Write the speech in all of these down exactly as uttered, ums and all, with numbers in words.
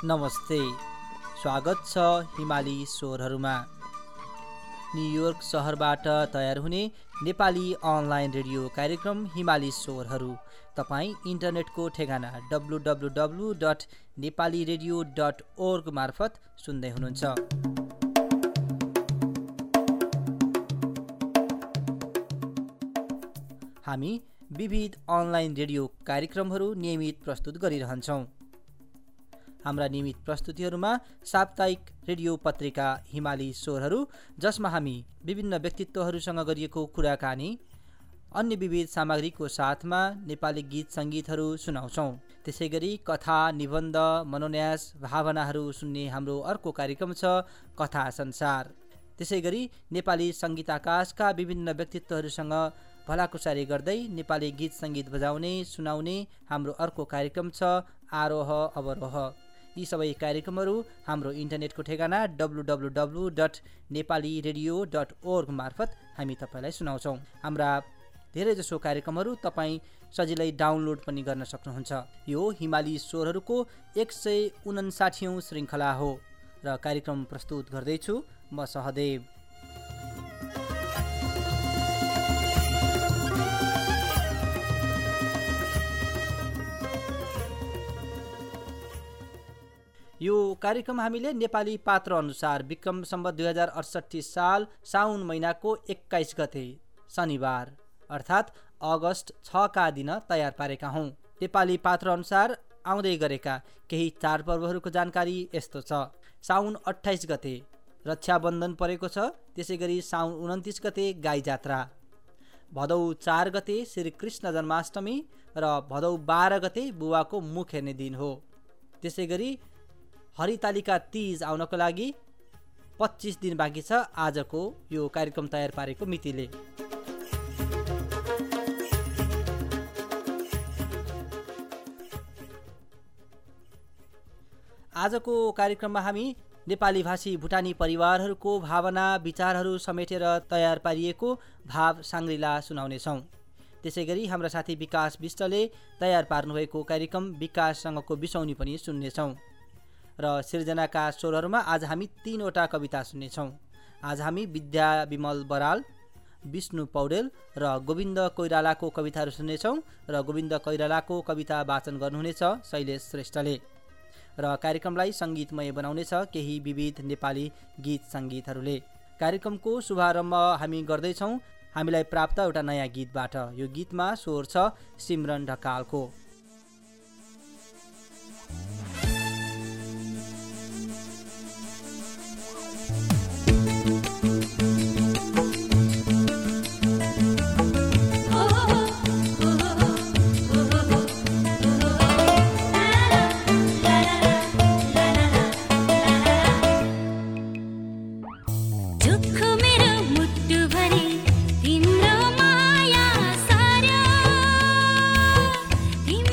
नमस्ते, स्वागत छ हिमाली स्वरहरूमा। न्युयोर्क सहरबाट तयार हुने नेपाली अनलाइन रेडियो कार्यक्रम हिमाली स्वरहरू तपाईँ इन्टरनेटको ठेगाना W W W dot Nepali radio dot org मार्फत सुन्दै हुनुहुन्छ। हामी विविध अनलाइन रेडियो कार्यक्रमहरू नियमित प्रस्तुत गरिरहन्छौँ। हाम्रा नियमित प्रस्तुतिहरूमा साप्ताहिक रेडियो पत्रिका हिमाली स्वरहरू, जसमा हामी विभिन्न व्यक्तित्वहरूसँग गरिएको कुराकानी, अन्य विविध सामग्रीको साथमा नेपाली गीत सङ्गीतहरू सुनाउँछौँ। त्यसै गरी कथा, निबन्ध, मनोन्यास, भावनाहरू सुन्ने हाम्रो अर्को कार्यक्रम छ कथा संसार। त्यसै गरी नेपाली सङ्गीत आकाशका विभिन्न व्यक्तित्वहरूसँग भलाकुसारी गर्दै नेपाली गीत सङ्गीत बजाउने, सुनाउने हाम्रो अर्को कार्यक्रम छ आरोह अवरोह। यी सबै कार्यक्रमहरू हाम्रो इन्टरनेटको ठेगाना W W W dot Nepali radio dot org मार्फत हामी तपाईँलाई सुनाउँछौँ। हाम्रा धेरैजसो कार्यक्रमहरू तपाईँ सजिलै डाउनलोड पनि गर्न सक्नुहुन्छ। यो हिमाली स्वरहरूको एक सय उन्साठीौँ श्रृङ्खला हो र कार्यक्रम प्रस्तुत गर्दैछु म सहदेव। यो कार्यक्रम हामीले नेपाली पात्र अनुसार विक्रम सम्वत दुई हजार अडसट्ठी साल साउन महिनाको एक्काइस गते शनिबार अर्थात् अगस्त छका दिन तयार पारेका हौँ। नेपाली पात्र अनुसार आउँदै गरेका केही चाडपर्वहरूको जानकारी यस्तो छ। साउन अट्ठाइस गते रक्षाबन्धन परेको छ। त्यसै गरी साउन उन्तिस गते गाई जात्रा, भदौ चार गते श्रीकृष्ण जन्माष्टमी र भदौ बाह्र गते बुवाको मुख हेर्ने दिन हो। त्यसै गरी हरितालिका तीज आउनको लागि पच्चिस दिन बाँकी छ आजको यो कार्यक्रम तयार पारेको मितिले। आजको कार्यक्रममा हामी नेपाली भाषी भुटानी परिवारहरूको भावना विचारहरू समेटेर तयार पारिएको भाव साङ्ग्रिला सुनाउनेछौँ। त्यसै गरी हाम्रा साथी विकास विष्टले तयार पार्नुभएको कार्यक्रम विकाससँगको बिसौनी पनि सुन्नेछौँ। र सिर्जनाका स्वरहरूमा आज हामी तीनवटा कविता सुन्नेछौँ। आज हामी विद्या विमल बराल, विष्णु पौडेल र गोविन्द कोइरालाको कविताहरू सुन्नेछौँ र गोविन्द कोइरालाको कविता वाचन गर्नुहुनेछ शैलेश श्रेष्ठले। र कार्यक्रमलाई सङ्गीतमय बनाउनेछ केही विविध नेपाली गीत सङ्गीतहरूले। कार्यक्रमको शुभारम्भ हामी गर्दैछौँ हामीलाई प्राप्त एउटा नयाँ गीतबाट। यो गीतमा स्वर छ सिमरन ढकालको। तिम्रो माया सार्यो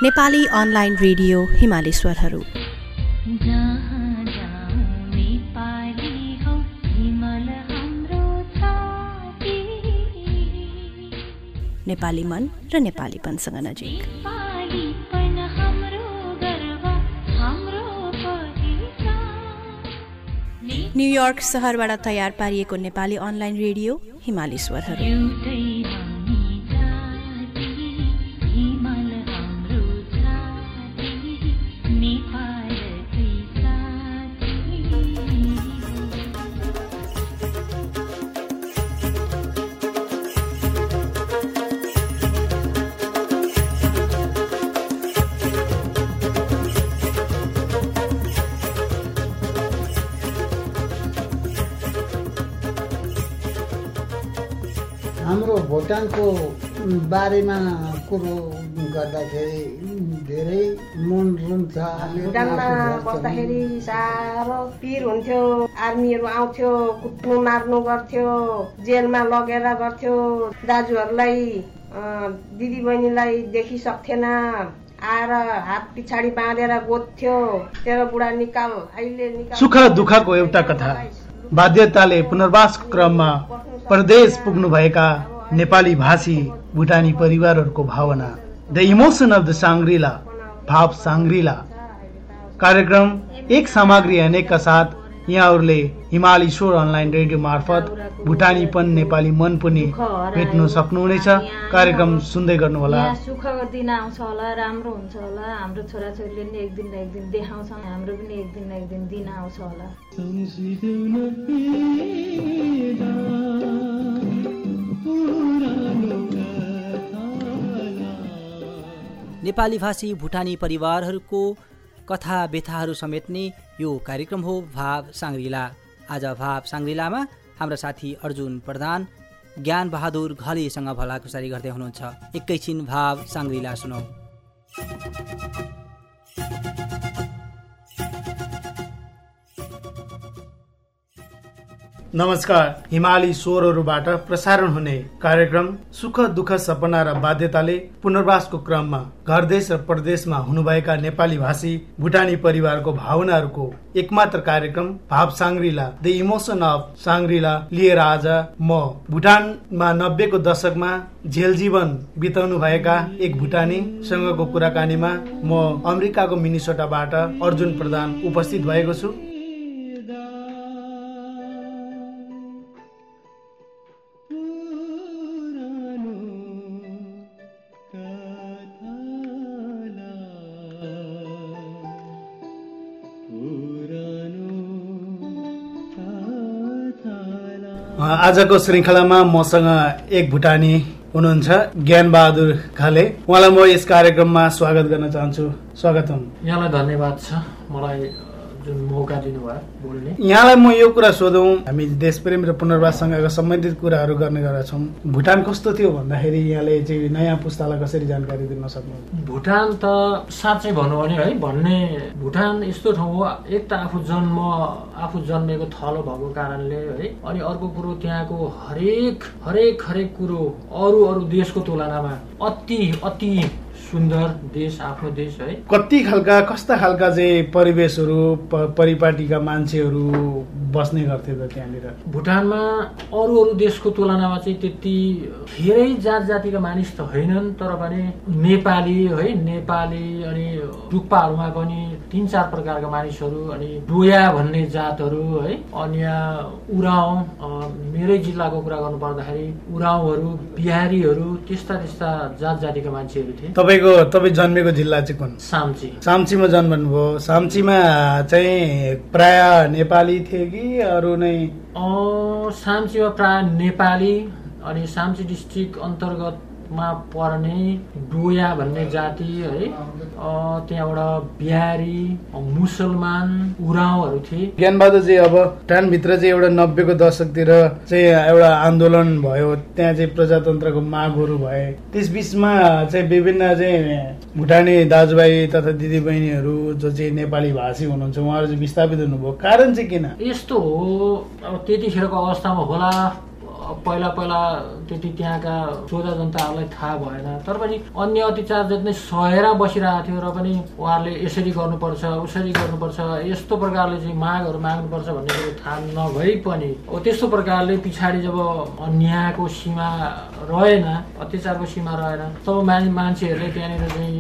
नेपाली अनलाइन रेडियो हिमाली स्वरहरू। नेपाली मन र नेपालीपनसँग नजिक। न्युयोर्क सहरबाट तयार पारिएको नेपाली अनलाइन रेडियो हिमाली स्वरहरू। हाम्रो भुटानको बारेमा कुरो गर्दाखेरि धेरै मन रुन्छ। भुटानमा बस्दाखेरि साह्रो पिर हुन्थ्यो, आर्मीहरू आउँथ्यो, कुट्नु मार्नु गर्थ्यो, जेलमा लगेर गर्थ्यो। दाजुहरूलाई दिदी बहिनीलाई देखिसक्थेन, आएर हात पछाडि बाँधेर गोद्ध्यो, तेरो बुढा निकाल अहिले निकाल। सुख दुःखको एउटा कथा। बाध्यताले पुनर्वासको क्रममा परदेश पुग्नुभएका नेपाली भाषी भुटानी परिवारहरूको भावना। The emotion of the Shangri-La, भाव साङ्ग्रिला कार्यक्रम एक सामग्री अनेकका साथ यहाँहरूले हिमाली स्वर अनलाइन रेडियो मार्फत भुटानीपन नेपाली मन पनि भेट्न सक्नुहुनेछ। कार्यक्रम सुन्दै गर्नुहोला। सुखको दिन आउँछ होला, राम्रो हुन्छ होला, हाम्रो छोराछोरीले पनि एक दिन न एक दिन देखाउँछ, हाम्रो पनि एक दिन न एक दिन दिन आउँछ होला। नेपाली भाषी भुटानी परिवारहरूको कथा व्यथाहरू समेट्ने यो कार्यक्रम हो भाव साङ्ग्रिला। आज भाव साङ्ग्रिलामा हाम्रा साथी अर्जुन प्रधान ज्ञान बहादुर घलेसँग भलाकुसारी गर्दै हुनुहुन्छ। एकैछिन भाव साङ्ग्रिला सुनौ। नमस्कार। हिमाली स्वरहरूबाट प्रसारण हुने कार्यक्रम सुख दुःख सपना र बाध्यताले पुनर्वासको क्रममा घर देश र परदेशमा हुनुभएका नेपाली भाषी भुटानी परिवारको भावनाहरूको एकमात्र कार्यक्रम भाव Shangri-La, the emotion of Shangri-La लिएर आज म भुटानमा नब्बेको दशकमा जेल जीवन बिताउनु भएका एक भुटानी सँगको कुराकानीमा म अमेरिकाको मिनिसोटाबाट अर्जुन प्रधान उपस्थित भएको छु। आजको श्रृङ्खलामा मसँग एक भुटानी हुनुहुन्छ, ज्ञान बहादुर घले। उहाँलाई म यस कार्यक्रममा स्वागत गर्न चाहन्छु। स्वागतम। यहाँलाई धन्यवाद छ मलाई जुन मौका दिनुभयो बोल्ने। यहाँलाई म यो कुरा सोधौँ, हामी देशप्रेम र पुनर्वाससँग सम्बन्धित कुराहरू गर्ने गरेका छौँ। भुटान कस्तो थियो भन्दाखेरि यहाँले चाहिँ नयाँ पुस्तालाई कसरी जानकारी दिन सक्नुहुन्छ? भुटान त साँच्चै भन्नु भने है भन्ने भुटान यस्तो ठाउँ हो, एक त आफू जन्म आफू जन्मेको थलो भएको कारणले है, अनि अर्को कुरो त्यहाँको हरेक हरेक हरेक कुरो अरू अरू देशको तुलनामा अति अति सुन्दर देश, आफ्नो देश है। कति खालका कस्ता खालका चाहिँ परिवेशहरू परिपाटीका मान्छेहरू बस्ने गर्थे त त्यहाँनिर? भुटानमा अरू अरू देशको तुलनामा चाहिँ त्यति धेरै जात जातिका मानिस त होइनन्, तर पनि नेपाली है, नेपाली अनि डुक्पाहरूमा पनि तीन चार प्रकारका मानिसहरू, अनि डोया भन्ने जातहरू है, अनि उराव, मेरै जिल्लाको कुरा गर्नु पर्दाखेरि उरावहरू, बिहारीहरू, त्यस्ता त्यस्ता जात जातिका मान्छेहरू थिए। तपाईँको तपाईँ जन्मेको जिल्ला चाहिँ कुन? साम्ची। साम्चीमा जन्मनुभयो। साम्चीमा चाहिँ प्राय नेपाली थिए कि अरू नै? साम्चीमा प्राय नेपाली, अनि साम्ची डिस्ट्रिक्ट अन्तर्गतमा पर्ने डोया भन्ने जाति है, त्यहाँबाट बिहारी, मुसलमान, उरावहरू थिए। ज्ञानबहादुरजी, अब भुटानभित्र चाहिँ एउटा नब्बेको दशकतिर चाहिँ एउटा आन्दोलन भयो, त्यहाँ चाहिँ प्रजातन्त्रको मागहरू भए, त्यस बिचमा चाहिँ विभिन्न चाहिँ भुटानी दाजुभाइ तथा दिदीबहिनीहरू जो चाहिँ नेपाली भाषी हुनुहुन्छ उहाँहरू चाहिँ विस्थापित हुनुभयो। कारण चाहिँ किन? यस्तो हो, अब त्यतिखेरको अवस्थामा होला पहिला पहिला त्यति त्यहाँका श्रोता जनताहरूलाई थाहा भएन, तर पनि अन्य अत्याचार जति नै सहेर बसिरहेको थियो र पनि उहाँहरूले यसरी गर्नुपर्छ उसरी गर्नुपर्छ यस्तो प्रकारले चाहिँ मागहरू माग्नुपर्छ भन्ने कुरो थाहा नभई पनि त्यस्तो प्रकारले पछाडि जब अन्यायको सीमा रहेन, अत्याचारको सीमा रहेन, तब मान मान्छेहरूले त्यहाँनिर चाहिँ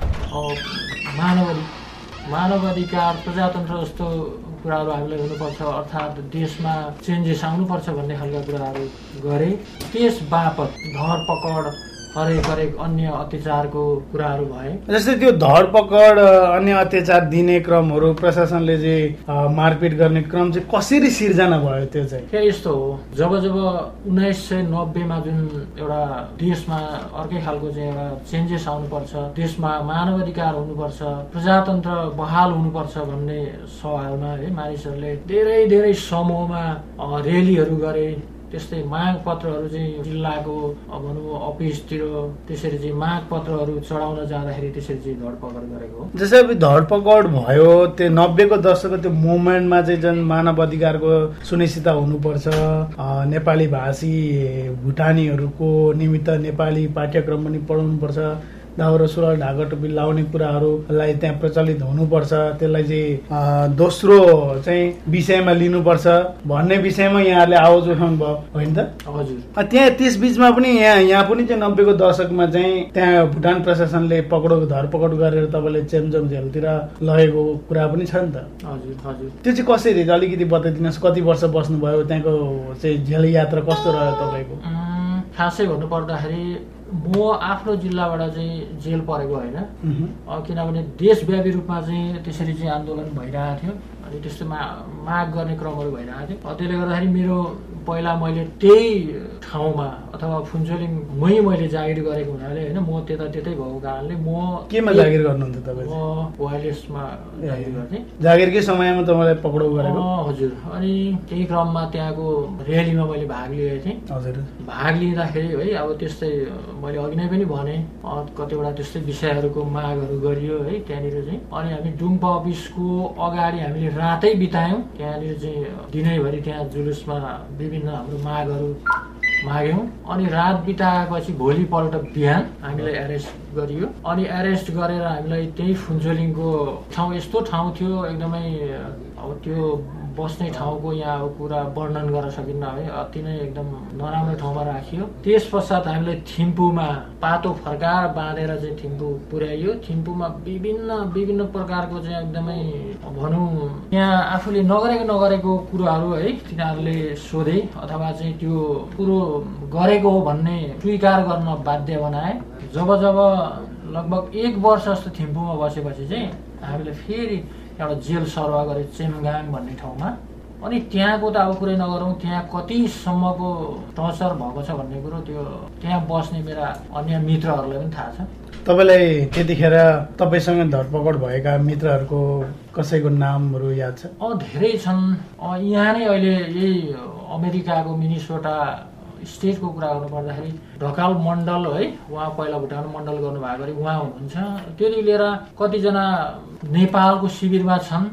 मानव मानव अधिकार प्रजातन्त्र जस्तो कुराहरू हामीलाई हुनुपर्छ, अर्थात् देशमा चेन्जेस आउनुपर्छ भन्ने खालका कुराहरू गरे। त्यस बापत धरपकड हरेक हरेक अन्य अत्याचारको कुराहरू भए। जस्तै त्यो धरपकड अन्य अत्याचार दिने क्रमहरू प्रशासनले चाहिँ मारपिट गर्ने क्रम चाहिँ कसरी सिर्जना भयो? त्यो चाहिँ फेरि यस्तो हो, जब जब उन्नाइस सय नब्बेमा जुन एउटा देशमा अर्कै खालको चाहिँ एउटा चेन्जेस आउनुपर्छ, देशमा मानव अधिकार हुनुपर्छ, प्रजातन्त्र बहाल हुनुपर्छ भन्ने सवालमा है मानिसहरूले धेरै धेरै समूहमा र्यालीहरू गरे। त्यस्तै माग पत्रहरू चाहिँ जिल्लाको भनौँ अफिसतिर त्यसरी चाहिँ माग पत्रहरू चढाउन जाँदाखेरि त्यसरी चाहिँ धरपकड गरेको हो। जस्तै अब धरपकड भयो त्यो नब्बेको दशकको त्यो मुभमेन्टमा चाहिँ जुन मानव अधिकारको सुनिश्चितता हुनुपर्छ, नेपाली भाषी भुटानीहरूको निमित्त नेपाली पाठ्यक्रम पनि पढाउनुपर्छ, दाउरा सुरुवाल ढाका टोपी लाउने कुराहरूलाई त्यहाँ प्रचलित हुनुपर्छ, त्यसलाई चाहिँ दोस्रो चाहिँ विषयमा लिनुपर्छ भन्ने विषयमा यहाँहरूले आवाज उठाउनु भयो होइन त? हजुर। त्यहाँ त्यस बिचमा पनि यहाँ यहाँ पनि चाहिँ नब्बेको दशकमा चाहिँ त्यहाँ भुटान प्रशासनले पक्रो धरपकड गरेर तपाईँले चेम्चोम जेलतिर लगेको कुरा पनि छ नि त? हजुर हजुर। त्यो चाहिँ कसरी अलिकति बताइदिनुहोस्, कति वर्ष बस्नुभयो, त्यहाँको चाहिँ जेल यात्रा कस्तो रह्यो तपाईँको? खासै भन्नुपर्दाखेरि म आफ्नो जिल्लाबाट चाहिँ जेल परेको होइन, किनभने देशव्यापी रूपमा चाहिँ त्यसरी चाहिँ आन्दोलन भइरहेको थियो अनि त्यस्तो मा माग गर्ने क्रमहरू भइरहेको थियो। त्यसले गर्दाखेरि मेरो पहिला मैले त्यही ठाउँमा अथवा फुन्चोलिङमै मैले जागिर गरेको हुनाले होइन, म त्यता त्यतै भएको कारणले म केमा जागिर गर्नुहुन्थ्यो तपाईँ? म वायरलेसमा जागिर गर्थेँ। जागिरकै समयमा तपाईँलाई पक्राउ गरेको? हजुर। अनि त्यही क्रममा त्यहाँको र्यालीमा मैले भाग लिएको थिएँ। हजुर। भाग लिँदाखेरि है अब त्यस्तै मैले अघि नै पनि भने कतिवटा त्यस्तै विषयहरूको मागहरू गरियो है त्यहाँनिर चाहिँ। अनि हामी डुम्पा अफिसको अगाडि हामीले रातै बितायौँ, त्यहाँनिर चाहिँ दिनैभरि त्यहाँ जुलुसमा विभिन्न हाम्रो मागहरू माग्यौँ। अनि रात बिताएपछि भोलिपल्ट बिहान हामीलाई एरेस्ट गरियो। अनि एरेस्ट गरेर हामीलाई त्यही फुन्चोलिङको ठाउँ यस्तो ठाउँ थियो एकदमै अब त्यो बस्ने ठाउँको यहाँ अब पुरा वर्णन गर्न सकिन्न है, अति नै एकदम नराम्रो ठाउँमा राखियो। त्यस पश्चात हामीलाई थिम्पूमा पातो फर्काएर बाँधेर चाहिँ थिम्पू पुर्याइयो। थिम्पूमा विभिन्न विभिन्न प्रकारको चाहिँ एकदमै भनौँ यहाँ आफूले नगरेको नगरेको कुराहरू है तिनीहरूले सोधे अथवा चाहिँ त्यो कुरो गरेको हो भन्ने स्वीकार गर्न बाध्य बनाए। जब जब लगभग एक वर्ष जस्तो थिम्पूमा बसेपछि चाहिँ हामीले फेरि एउटा जेल सरुवा गरे चेमगाङ भन्ने ठाउँमा। अनि त्यहाँको त अब कुरै नगरौँ, त्यहाँ कतिसम्मको टर्चर भएको छ भन्ने कुरो त्यो त्यहाँ बस्ने मेरा अन्य मित्रहरूलाई पनि थाहा छ। तपाईँलाई त्यतिखेर तपाईँसँग धरपकड भएका मित्रहरूको कसैको नामहरू याद छ? अँ धेरै छन्। यहाँ नै अहिले यही अमेरिकाको मिनिसोटा स्टेटको कुरा गर्नु पर्दाखेरि ढकाल मण्डल है, उहाँ पहिला भुटान मण्डल गर्नुभएको अरे उहाँ हुनुहुन्छ। त्योदेखि लिएर कतिजना नेपालको शिविरमा छन्,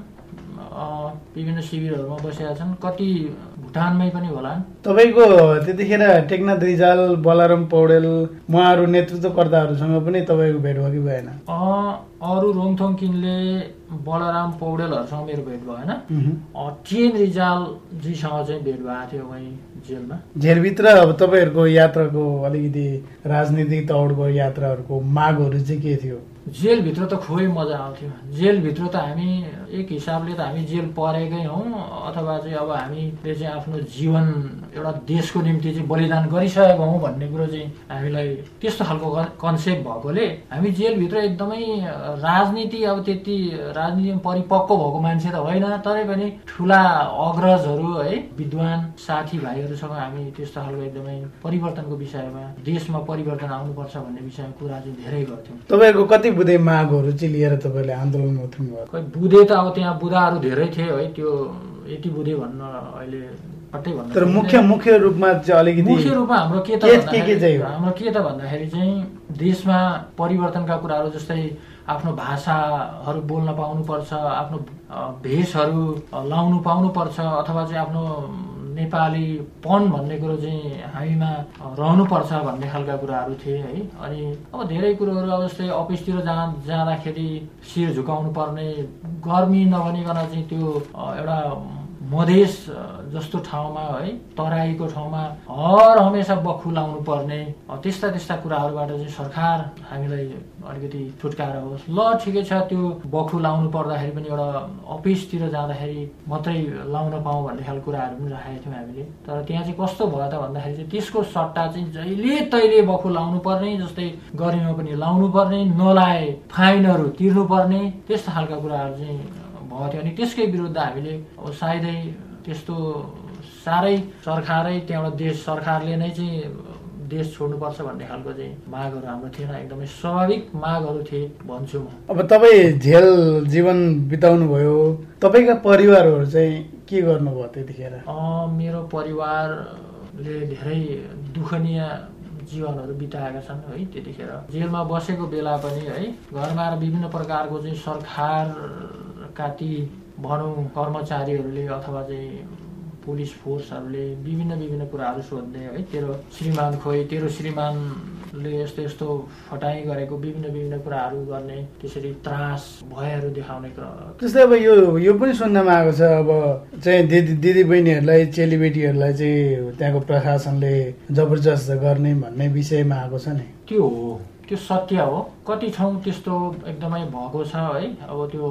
विभिन्न शिविरहरूमा बसेका छन्, कति भुटानमै पनि होला। तपाईँको त्यतिखेर टेकनाथ रिजाल, बलराम पौडेल उहाँहरू नेतृत्वकर्ताहरूसँग पनि तपाईँको भेट भयो कि भएन? अरू रोङथोङ किनले बलराम पौडेलहरूसँग मेरो भेट भएन। टिएन रिजालजीसँग चाहिँ भेट भएको थियो वहीँ जेलमा। जेलभित्र अब तपाईँहरूको यात्राको अलिकति राजनीतिक तौरको यात्राहरूको मागहरू चाहिँ के थियो? जेलभित्र त खुबै मजा आउँथ्यो। जेलभित्र त हामी एक हिसाबले त हामी जेल परेकै हौँ अथवा चाहिँ अब हामीले चाहिँ आफ्नो जीवन एउटा देशको निम्ति चाहिँ बलिदान गरिसकेको हौँ भन्ने कुरो चाहिँ हामीलाई त्यस्तो खालको कन्सेप्ट भएकोले हामी जेलभित्र एकदमै राजनीति अब त्यति राजनीतिमा परिपक्व भएको मान्छे त होइन, तरै पनि ठुला अग्रजहरू है विद्वान साथीभाइहरूसँग हामी त्यस्तो खालको एकदमै परिवर्तनको विषयमा देशमा परिवर्तन आउनुपर्छ भन्ने विषयमा कुरा चाहिँ धेरै गर्थ्यौँ। तपाईँहरूको कति बुधे मागहरू चाहिँ लिएर तपाईँले आन्दोलनमा उठ्नुभयो? खै बुधे त अब त्यहाँ बुधाहरू धेरै थिए है, त्यो यति बुधे भन्न अहिले पट्टै भन्न। तर मुख्य मुख्य रूपमा चाहिँ अलिकति मुख्य रूपमा हाम्रो के त भन्दाखेरि हाम्रो के त भन्दाखेरि चाहिँ देशमा परिवर्तनका कुराहरू जस्तै आफ्नो भाषाहरू बोल्न पाउनुपर्छ, आफ्नो भेषहरू लाउनु पाउनुपर्छ अथवा चाहिँ आफ्नो नेपालीपन भन्ने कुरो चाहिँ हामीमा रहनुपर्छ भन्ने खालका कुराहरू थिए है। अनि अब धेरै कुरोहरू अब जस्तै अफिसतिर जाँ जाँदाखेरि शिर झुकाउनु पर्ने, गर्मी नभनिकन चाहिँ त्यो एउटा मधेस जस्तो ठाउँमा है तराईको ठाउँमा हर हमेसा बखु लाउनु पर्ने, त्यस्ता त्यस्ता कुराहरूबाट चाहिँ सरकार हामीलाई अलिकति छुटकारा होस्। ल ठिकै छ, त्यो बखु लाउनु पर्दाखेरि पनि एउटा अफिसतिर जाँदाखेरि मात्रै लाउन पाऊँ भन्ने खालको कुराहरू पनि राखेका थियौँ हामीले। तर त्यहाँ चाहिँ कस्तो भयो त भन्दाखेरि चाहिँ त्यसको सट्टा चाहिँ जहिले तैले बखु लाउनु पर्ने, जस्तै गर्मीमा पनि लाउनु पर्ने, नलाए फाइनहरू तिर्नु पर्ने, त्यस्ता खालका कुराहरू चाहिँ भएको थियो। अनि त्यसकै विरुद्ध हामीले अब सायदै त्यस्तो साह्रै सरकारै त्यहाँबाट देश सरकारले नै चाहिँ देश छोड्नुपर्छ भन्ने खालको चाहिँ मागहरू हाम्रो थिएन, एकदमै स्वाभाविक मागहरू थिए भन्छु म। अब तपाईँ जेल जीवन बिताउनु भयो, तपाईँका परिवारहरू चाहिँ के गर्नुभयो त्यतिखेर? मेरो परिवारले धेरै दुःखनीय जीवनहरू बिताएका छन् है। त्यतिखेर जेलमा बसेको बेला पनि है घरमा आएर विभिन्न प्रकारको चाहिँ सरकारका ती भनौँ कर्मचारीहरूले अथवा चाहिँ पुलिस फोर्सहरूले विभिन्न विभिन्न कुराहरू सोध्ने है। तेरो श्रीमान खोइ, तेरो श्रीमानले यस्तो यस्तो फटाइ गरेको, विभिन्न विभिन्न कुराहरू गर्ने, त्यसरी त्रास भयहरू देखाउने कुरा। जस्तै अब यो यो पनि सुन्नमा आएको छ, अब चाहिँ दिदी दिदी बहिनीहरूलाई चेलीबेटीहरूलाई चाहिँ त्यहाँको प्रशासनले जबरजस्त गर्ने भन्ने विषयमा आएको छ नि। त्यो हो, त्यो सत्य हो। कति ठाउँ त्यस्तो एकदमै भएको छ है। अब त्यो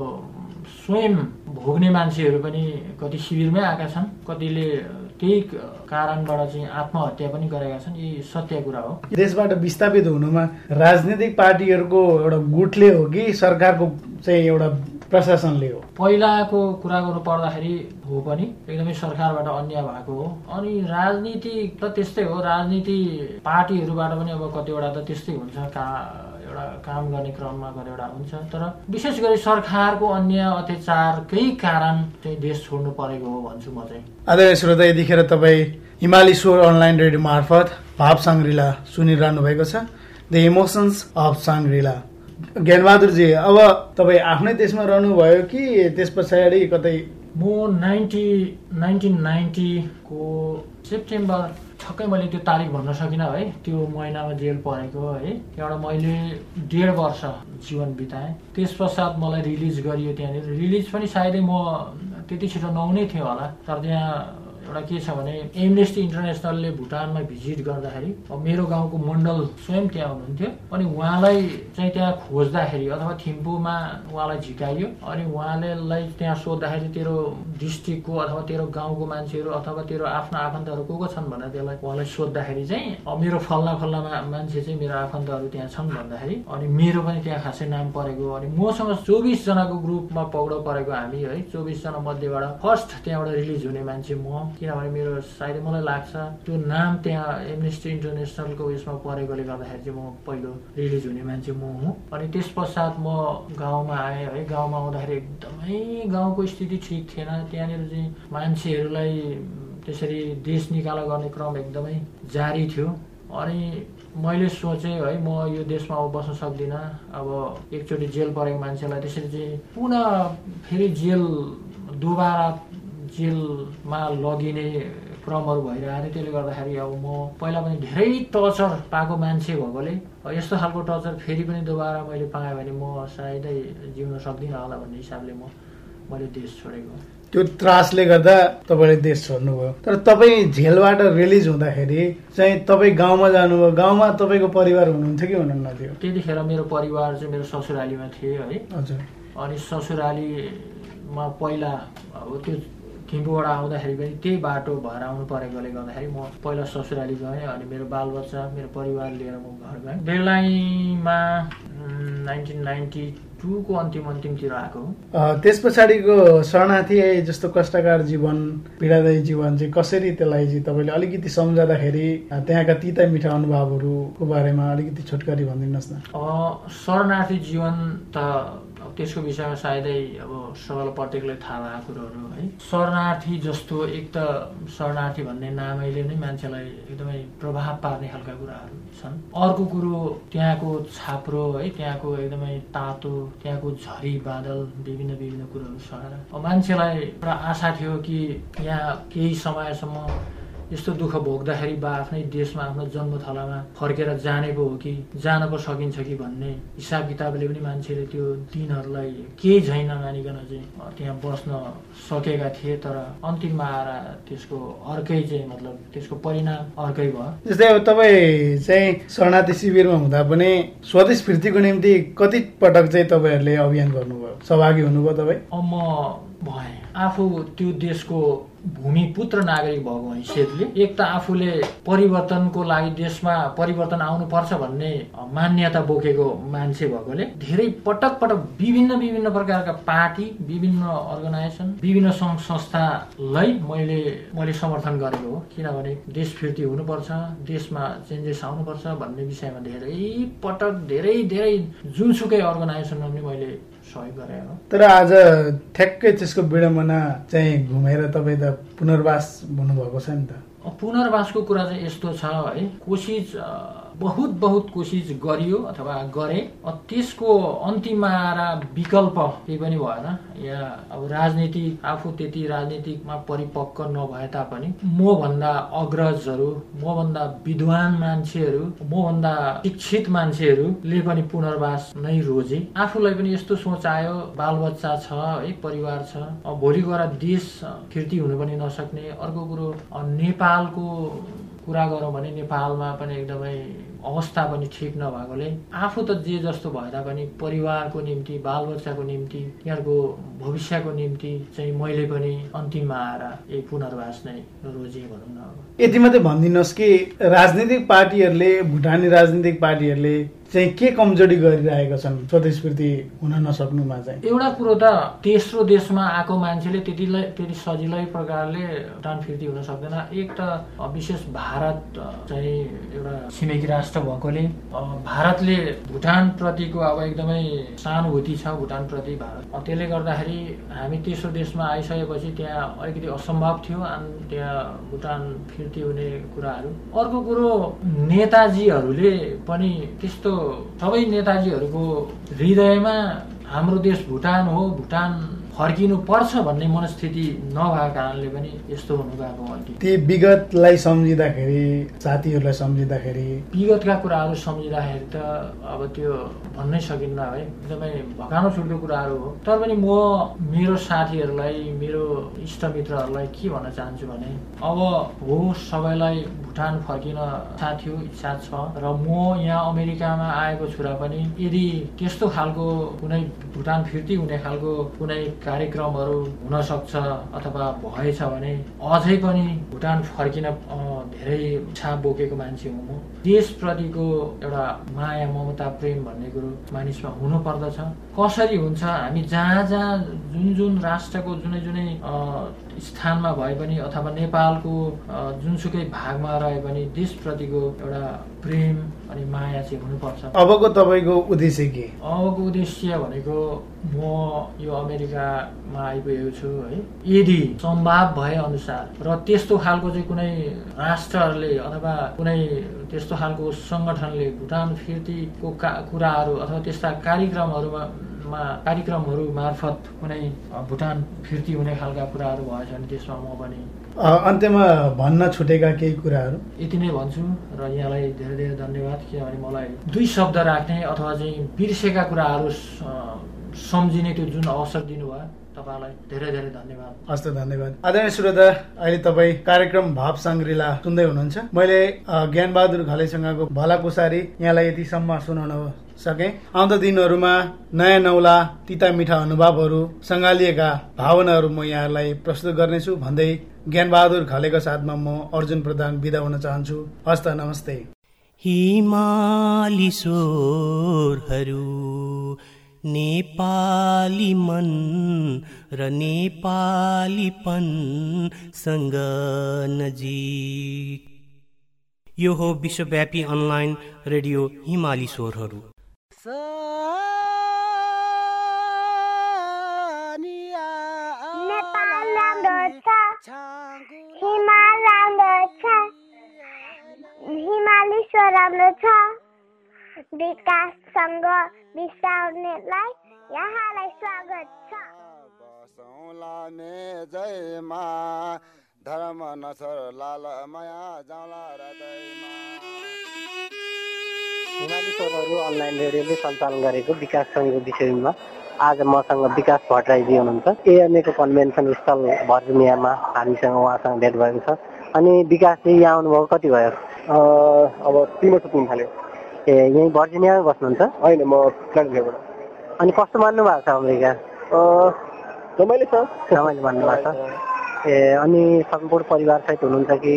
स्वयं भोग्ने मान्छेहरू पनि कति शिविरमै आएका छन्, कतिले त्यही कारणबाट चाहिँ आत्महत्या पनि गरेका छन्। यी सत्य कुरा हो। देशबाट विस्थापित हुनुमा राजनीतिक पार्टीहरूको एउटा गुटले हो कि सरकारको चाहिँ एउटा प्रशासनले हो? पहिलाको कुरा गर्नु पर्दाखेरि हो पनि एकदमै सरकारबाट अन्याय भएको हो। अनि राजनीति त त्यस्तै हो, राजनीति पार्टीहरूबाट पनि अब कतिवटा त त्यस्तै हुन्छ, का एउटा काम गर्ने क्रममा कतिवटा हुन्छ। तर विशेष गरी सरकारको अन्याय अत्याचारकै कारण चाहिँ देश छोड्नु परेको हो भन्छु म चाहिँ। आदरणीय श्रोता, यतिखेर तपाईँ हिमाली स्वर अनलाइन रेडियो मार्फत भाव साङ्ग्रिला सुनिरहनु भएको छ, द इमोसन्स अफ साङ्ग्रिला। ज्ञानबहादुरजी, अब तपाईँ आफ्नै देशमा रहनुभयो कि त्यस पछाडि कतै? म नाइन्टी नाइन्टिन नाइन्टीको सेप्टेम्बर, ठक्कै मैले त्यो तारिक भन्न सकिनँ है, त्यो महिनामा जेल परेको है। त्यहाँबाट मैले डेढ वर्ष जीवन बिताएँ। त्यस पश्चात मलाई रिलिज गरियो त्यहाँनिर। रिलिज पनि सायदै म त्यति छिटो नहुनै थियो होला। तर त्यहाँ एउटा के छ भने एमनेस्टी इन्टरनेसनलले भुटानमा भिजिट गर्दाखेरि अब मेरो गाउँको मण्डल स्वयं त्यहाँ हुनुहुन्थ्यो। अनि उहाँलाई चाहिँ त्यहाँ खोज्दाखेरि अथवा थिम्पूमा उहाँलाई झिकाइयो। अनि उहाँले त्यहाँ सोद्धाखेरि तेरो डिस्ट्रिक्टको अथवा तेरो गाउँको मान्छेहरू अथवा तेरो आफ्नो आफन्तहरू को को छन् भनेर त्यसलाई उहाँलाई सोद्धाखेरि चाहिँ अब मेरो फल्ना फल्ना मान्छे चाहिँ मेरो आफन्तहरू त्यहाँ छन् भन्दाखेरि अनि मेरो पनि त्यहाँ खासै नाम परेको। अनि मसँग चौबिस जनाको ग्रुपमा पौडो परेको हामी है। चौबिस जना मध्येबाट फर्स्ट त्यहाँबाट रिलिज हुने मान्छे म, किनभने मेरो सायदै मलाई लाग्छ त्यो नाम त्यहाँ एमनेस्टी इन्टरनेसनलको उयसमा परेकोले गर्दाखेरि चाहिँ म पहिलो रिलिज हुने मान्छे म हुँ। अनि त्यस पश्चात म गाउँमा आएँ है। गाउँमा आउँदाखेरि एकदमै गाउँको स्थिति ठिक थिएन। त्यहाँनिर चाहिँ मान्छेहरूलाई त्यसरी देश निकाला गर्ने क्रम एकदमै जारी थियो। अनि मैले सोचेँ है म यो देशमा अब बस्न सक्दिनँ। अब एकचोटि जेल परेको मान्छेलाई त्यसरी चाहिँ पुनः फेरि जेल दोबारा जेलमा लगिने क्रमहरू भइरहेको थियो। त्यसले गर्दाखेरि अब म पहिला पनि धेरै टर्चर पाएको मान्छे भएकोले यस्तो खालको टर्चर फेरि पनि दोबारा मैले पाएँ भने म सायदै जिउन सक्दिनँ होला भन्ने हिसाबले म मैले देश छोडेको। त्यो त्रासले गर्दा तपाईँले देश छोड्नुभयो। तर तपाईँ जेलबाट रिलिज हुँदाखेरि चाहिँ तपाईँ गाउँमा जानुभयो। गाउँमा तपाईँको परिवार हुनुहुन्थ्यो कि हुनुहुन्न थियो? त्यतिखेर मेरो परिवार चाहिँ मेरो ससुरालीमा थिए है। हजुर। अनि ससुरालीमा पहिला अब त्यो थिम्पूबाट आउँदाखेरि पनि त्यही बाटो भएर आउनु परेकोले गर्दाखेरि म पहिला ससुराली गएँ। अनि मेरो बालबच्चा मेरो परिवार लिएर म घर गएँ। बेलायमा नाइन्टिन नाइन्टी टूको अन्तिम अन्तिमतिर आएको हो। त्यस पछाडिको शरणार्थी जस्तो कष्टकार जीवन, पीडादायी जीवन चाहिँ कसरी त्यसलाई चाहिँ तपाईँले अलिकति सम्झाउँदाखेरि त्यहाँका तिता मिठा अनुभवहरूको बारेमा अलिकति छोटकरी भनिदिनुहोस् न। शरणार्थी जीवन त त्यसको विषयमा सायदै अब सबैलाई प्रत्येकलाई थाहा भएको कुरोहरू है। शरणार्थी जस्तो एक त शरणार्थी भन्ने नामैले नै मान्छेलाई एकदमै प्रभाव पार्ने खालका कुराहरू छन्। अर्को कुरो त्यहाँको छाप्रो है, त्यहाँको एकदमै तातो, त्यहाँको झरी बादल, विभिन्न विभिन्न कुरोहरू सहेर मान्छेलाई एउटा आशा थियो कि यहाँ केही समयसम्म यस्तो दुःख भोग्दाखेरि बा आफ्नै देशमा आफ्नो जन्मथलामा फर्केर जाने पो हो कि जान पो सकिन्छ कि भन्ने हिसाब किताबले पनि मान्छेले त्यो दिनहरूलाई केही झैँ नमानिकन चाहिँ त्यहाँ बस्न सकेका थिए। तर अन्तिममा आएर त्यसको अर्कै चाहिँ मतलब त्यसको परिणाम अर्कै भयो। जस्तै अब तपाईँ चाहिँ शरणार्थी शिविरमा हुँदा पनि स्वदेश फिर्तीको निम्ति कति पटक चाहिँ तपाईँहरूले अभियान गर्नुभयो, सहभागी हुनुभयो तपाईँ? अब म भएँ आफू त्यो देशको भूमिपुत्र नागरिक भएको हैसियतले एक त आफूले परिवर्तनको लागि देशमा परिवर्तन आउनुपर्छ भन्ने मान्यता बोकेको मान्छे भएकोले धेरै पटक पटक विभिन्न विभिन्न प्रकारका पार्टी, विभिन्न अर्गनाइजेसन, विभिन्न सङ्घ संस्थालाई मैले मैले समर्थन गरेको हो। किनभने देश फिर्ती हुनुपर्छ, देशमा चेन्जेस आउनुपर्छ भन्ने विषयमा धेरै पटक धेरै धेरै जुनसुकै अर्गनाइजेसनमा पनि मैले सहयोग गरे हो। तर आज ठ्याक्कै त्यसको विडम्बना चाहिँ घुमेर तपाईँ त पुनर्वास भन्नुभएको छ नि त। पुनर्वासको कुरा चाहिँ यस्तो छ है, कोसिस बहुत बहुत कोसिस गरियो अथवा गरे, त्यसको अन्तिममा आएर विकल्प केही पनि भएन। या अब राजनीति आफू त्यति राजनीतिकमा परिपक्व नभए तापनि मभन्दा अग्रजहरू, मभन्दा विद्वान मान्छेहरू, मभन्दा शिक्षित मान्छेहरूले पनि पुनर्वास नै रोजे। आफूलाई पनि यस्तो सोच आयो, बालबच्चा छ है, परिवार छ, भोलि गएर देश फिर्ती हुनु पनि नसक्ने। अर्को कुरो नेपालको कुरा गरौँ भने नेपालमा पनि एकदमै अवस्था पनि ठिक नभएकोले आफू त जे जस्तो भए तापनि परिवारको निम्ति, बालबच्चाको निम्ति, तिनीहरूको भविष्यको निम्ति चाहिँ मैले पनि अन्तिममा आएर यही पुनर्वास नै रोजे भनौँ न। यति मात्रै भनिदिनुहोस् कि राजनीतिक पार्टीहरूले, भुटानी राजनीतिक पार्टीहरूले चाहिँ के कमजोरी गरिरहेका छन् स्वदेश फिर्ती हुन नसक्नुमा चाहिँ? एउटा कुरो त तेस्रो देशमा आएको मान्छेले त्यतिलाई त्यति सजिलै प्रकारले भुटान फिर्ती हुन सक्दैन। एक त विशेष भारत चाहिँ एउटा छिमेकी राष्ट्र भएकोले भारतले भुटान प्रतिको अब एकदमै सहानुभूति छ भुटान प्रति भारत। त्यसले गर्दाखेरि हामी तेस्रो देशमा आइसकेपछि त्यहाँ अलिकति असम्भव थियो त्यहाँ भुटान फिर्ती हुने कुराहरू। अर्को कुरो नेताजीहरूले पनि त्यस्तो सबै नेताजीहरूको हृदयमा हाम्रो देश भुटान हो, भुटान फर्किनु पर्छ भन्ने मनस्थिति नभएको कारणले पनि यस्तो हुनु गएको हो। ती विगतलाई सम्झिँदाखेरि, साथीहरूलाई सम्झिँदाखेरि, विगतका कुराहरू सम्झिँदाखेरि त अब त्यो भन्नै सकिन्न है, एकदमै भगाउन छुट्दो कुराहरू हो। तर पनि म मेरो साथीहरूलाई, मेरो इष्टमित्रहरूलाई के भन्न चाहन्छु भने अब हो सबैलाई भुटान फर्किन इच्छा थियो, इच्छा छ र म यहाँ अमेरिकामा आएको छुरा पनि यदि त्यस्तो खालको कुनै भुटान फिर्ती हुने खालको कुनै कार्यक्रमहरू हुन सक्छ अथवा भएछ भने अझै पनि भुटान फर्किन धेरै इच्छा बोकेको मान्छे हुँ म। देशप्रतिको एउटा माया, ममता, प्रेम भन्ने कुरो मानिसमा हुनु पर्दछ। कसरी हुन्छ, हामी जहाँ जहाँ जुन जुन राष्ट्रको जुनै जुनै स्थानमा भए पनि अथवा नेपालको जुनसुकै भागमा रहे पनि देशप्रतिको एउटा प्रेम अनि माया चाहिँ हुनुपर्छ। अबको तपाईँको उद्देश्य के? अबको उद्देश्य भनेको म यो अमेरिकामा आइपुगेको छु है, यदि सम्भव भए अनुसार र त्यस्तो खालको चाहिँ कुनै राष्ट्रहरूले अथवा कुनै त्यस्तो खालको सङ्गठनले भुटान फिर्तीको कुराहरू अथवा त्यस्ता कार्यक्रमहरूमा कार्यक्रमहरू मार्फत कुनै भुटान फिर्ती हुने खालका कुराहरू भएछ भने त्यसमा म पनि। अन्त्यमा भन्न छुटेका केही कुराहरू? यति नै भन्छु र यहाँलाई धेरै धेरै धन्यवाद। किनभने मलाई दुई शब्द राख्ने अथवा चाहिँ बिर्सेका कुराहरू सम्झिने त्यो जुन अवसर दिनुभयो तपाईँलाई धेरै धेरै धन्यवाद। हस् त, धन्यवाद। आदरणीय श्रोता, अहिले तपाईँ कार्यक्रम भाव साङ्ग्रिला सुन्दै हुनुहुन्छ। मैले ज्ञानबहादुर घलेसँगको भलाकुसारी यहाँलाई यतिसम्म सुनाउन सके। आउँदो दिनहरूमा नयाँ नौला तिता मिठा अनुभवहरू सङ्घालिएका भावनाहरू म यहाँलाई प्रस्तुत गर्नेछु भन्दै ज्ञानबहादुर घलेको साथमा म अर्जुन प्रधान बिदा हुन चाहन्छु। हस्त, नमस्ते। हिमाली स्वरहरू नेपाली मन र नेपालीपन सँग नजिक। यो हो विश्वव्यापी अनलाइन रेडियो हिमाली स्वरहरू। छ हिमाल राम्रो छ हिमालेश्वर राम्रो छ विकाससँग बिसाउनेलाई यहाँलाई स्वागत छ बसौँलामे जयमा धर्म नसर लाल माया जाउँला हृदयमा हिमाली स्वरहरू अनलाइन रेडियोले सञ्चालन गरेको विकास सङ्घको विषयमा आज मसँग विकास भट्टराईजी हुनुहुन्छ। एएनएको कन्भेन्सन स्थल भर्जिनियामा हामीसँग उहाँसँग भेट भएको छ। अनि विकासजी यहाँ आउनुभयो कति भयो? अब तिन वर्ष पुग्न थाल्यो। ए यहीँ भर्जिनियामै बस्नुहुन्छ? होइन, म फिलाडेल्फियाबाट। अनि कस्तो मान्नु भएको छ अमेरिका? रमाइलो छ। रमाइलो मान्नु भएको छ। ए अनि सम्पूर्ण परिवार सहित हुनुहुन्छ कि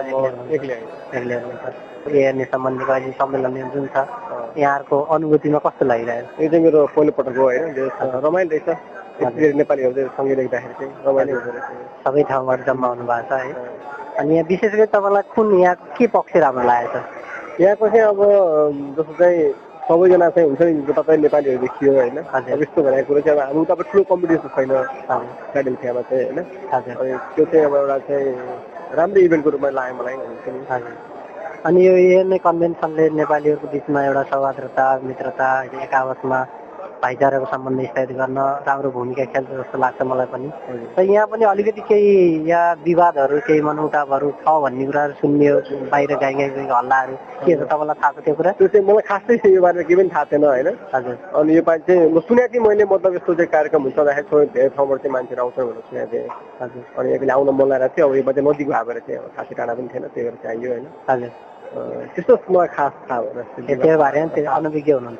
एक्लै एक्लै हुनुहुन्छ? एएनए सम्बन्धीको अहिले सम्मेलन जुन छ यहाँहरूको अनुभूतिमा कस्तो लागिरहेको? यो चाहिँ मेरो पहिलो पटक हो होइन, रमाइलो रहेछ। नेपालीहरू चाहिँ सँगै देख्दाखेरि चाहिँ रमाइलो हुँदो रहेछ। सबै ठाउँबाट जम्मा हुनु भएको छ है। अनि यहाँ विशेष गरी तपाईँलाई कुन यहाँ के पक्ष राम्रो लागेको छ? यहाँको चाहिँ अब जस्तो चाहिँ सबैजना चाहिँ हुन्छ नि तपाईँ नेपालीहरू देखियो होइन, अब यस्तो भनेको कुरो चाहिँ अब हाम्रो तपाईँ ठुलो कम्पिटिसन छैन फिलाडेल्फियामा चाहिँ होइन। अनि त्यो चाहिँ अब एउटा चाहिँ राम्रो इभेन्टको रूपमा लाग्यो मलाई हुन्छ नि। हजुर। अनि यो एएनए कन्भेन्सनले नेपालीहरूको बिचमा एउटा सौहार्दता मित्रता एक आपसमा भाइचाराको सम्बन्ध स्थापित गर्न राम्रो भूमिका खेल्छ जस्तो लाग्छ मलाई पनि। र यहाँ पनि अलिकति केही यहाँ विवादहरू केही मनमुटावहरू छ भन्ने कुराहरू सुन्ने बाहिर गाई गाई हल्लाहरू के छ तपाईँलाई थाहा छ त्यो कुरा? त्यो चाहिँ मलाई खासै यो बारेमा केही पनि थाहा थिएन होइन। हजुर। अनि यो पालि चाहिँ म सुनेको थिएँ मैले, मतलब यस्तो चाहिँ कार्यक्रम हुन्छ भन्दाखेरि थोरै धेरै ठाउँबाट चाहिँ मान्छेहरू आउँछ भनेर सुनेको थिएँ। हजुर। अनि यसले आउन मन लागेको थियो। अब यो चाहिँ नजिक भएको भएर चाहिँ खासै टाढा पनि थिएन, त्यही भएर चाहिँ आइयो होइन। हजुर। त्यस्तो मलाई खास थाहा भएन। त्यो बारेमा त्यो अनभिज्ञ हुनुहुन्छ।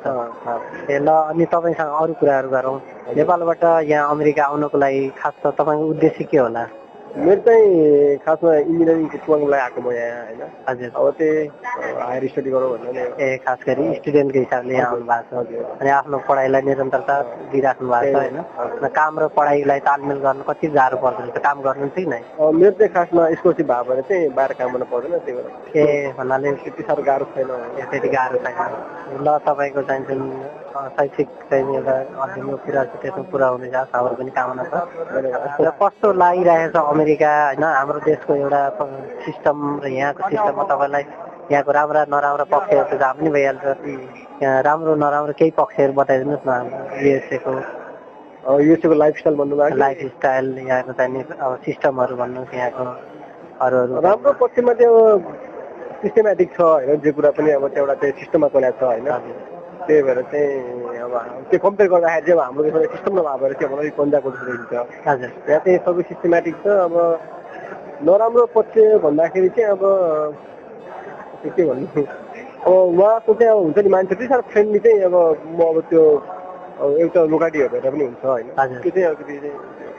ए ल अनि तपाईँसँग अरू कुराहरू गरौँ। नेपालबाट यहाँ अमेरिका आउनको लागि खास त तपाईँको उद्देश्य के होला? मेरो चाहिँ खासमा इन्जिनियरिङको स्टुडेन्टको लागि आएको म यहाँ होइन। हजुर। अब त्यही हायर स्टडी गरौँ भनेर। ए खास गरी स्टुडेन्टको हिसाबले यहाँ आउनु भएको छ अनि आफ्नो पढाइलाई निरन्तरता दिइराख्नु भएको छ होइन। काम र पढाइलाई तालमेल गर्न कति गाह्रो पर्दो रहेछ? काम गर्नुहुन्छ कि नै? मेरो चाहिँ खासमा स्कलरसिप भएको भएर चाहिँ बाहिर काम गर्न पर्दैन, त्यही भएर। ए भन्नाले त्यति साह्रो गाह्रो छैन। त्यति गाह्रो छैन। ल तपाईँको चाहिँ जुन शैक्षिक चाहिँ एउटा अध्ययनको कुरा छ त्यसमा पुरा हुने जाओस् हाम्रो पनि कामना छ। र कस्तो लागिरहेको छ अमेरिका होइन हाम्रो देशको एउटा सिस्टम र यहाँको सिस्टममा तपाईँलाई यहाँको राम्रा नराम्रा पक्षहरू त जहाँ पनि भइहाल्छ, यहाँ राम्रो नराम्रो केही पक्षहरू बताइदिनुहोस् न हाम्रो युएसएको युएसएको लाइफस्टाइल भन्नुभएको? लाइफस्टाइल यहाँको चाहिँ अब सिस्टमहरू भन्नुहोस् यहाँको अरू अरू राम्रो पक्षमा चाहिँ अब सिस्टमेटिक छ होइन, जे कुरा पनि अब त्यो एउटा चाहिँ सिस्टममा चलाएको छ होइन। त्यही भएर चाहिँ अब त्यो कम्पेयर गर्दाखेरि चाहिँ अब हाम्रो देशमा सिस्टम नभएको भएर चाहिँ मलाई पन्जाबको जस्तो देखिन्छ। हजुर। यहाँ चाहिँ सबै सिस्टमेटिक छ। अब नराम्रो पक्ष भन्दाखेरि चाहिँ अब के भन्नु, अब उहाँको चाहिँ अब हुन्छ नि मान्छे त्यति साह्रो फ्रेन्डली चाहिँ अब म अब त्यो एउटा लोकाटी हेरेर पनि हुन्छ होइन। त्यो चाहिँ अलिकति